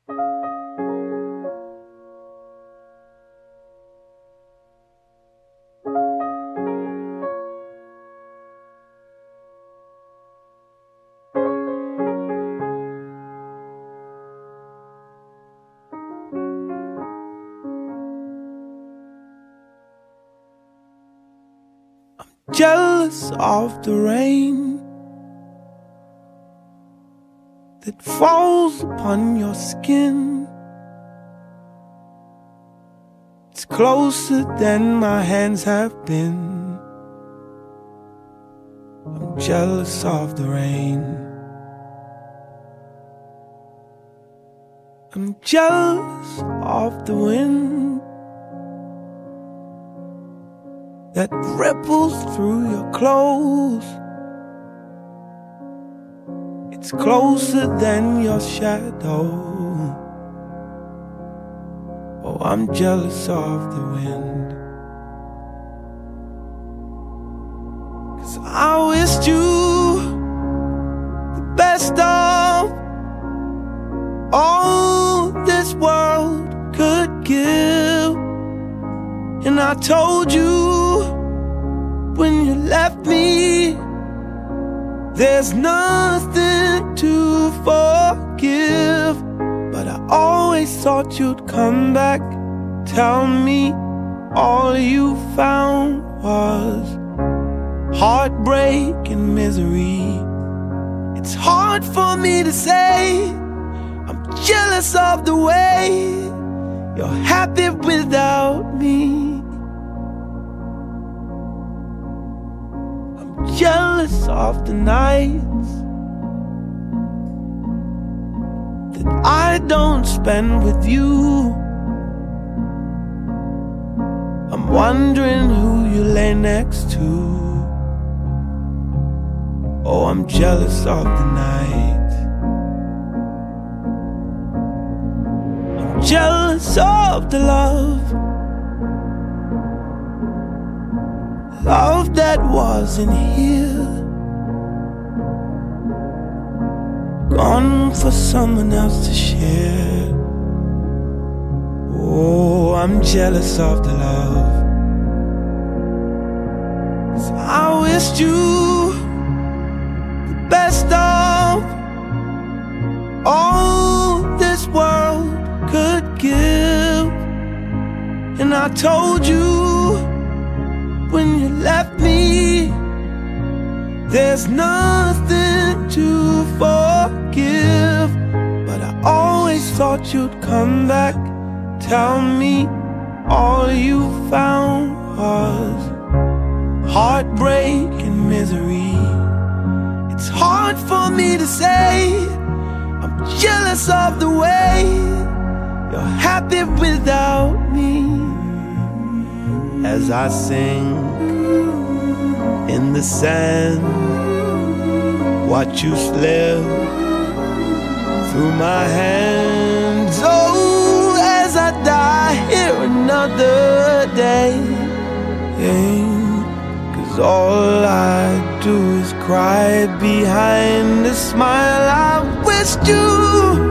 Jealous of the rain that falls upon your skin. It's closer than my hands have been. I'm jealous of the rain. I'm jealous of the wind that ripples through your clothes. It's closer than your shadow. Oh, I'm jealous of the wind, 'cause I wished you the best of all this world could give. And I told you when you left me, there's nothing to forgive. But I always thought you'd come back, tell me all you found was heartbreak and misery. It's hard for me to say I'm jealous of the way you're happy without me. I'm jealous of the nights that I don't spend with you. I'm wondering who you lay next to. Oh, I'm jealous of the night. I'm jealous of the love that wasn't here, gone for someone else to share. Oh, I'm jealous of the love, 'cause I wished you the best of all this world could give. And I told you when you left me, there's nothing to forgive. But I always thought you'd come back, tell me all you found was heartbreak and misery. It's hard for me to say I'm jealous of the way you're happy without me. As I sing in the sand, watch you slip through my hands. Oh, as I die here another day, 'cause all I do is cry behind a smile. I wished you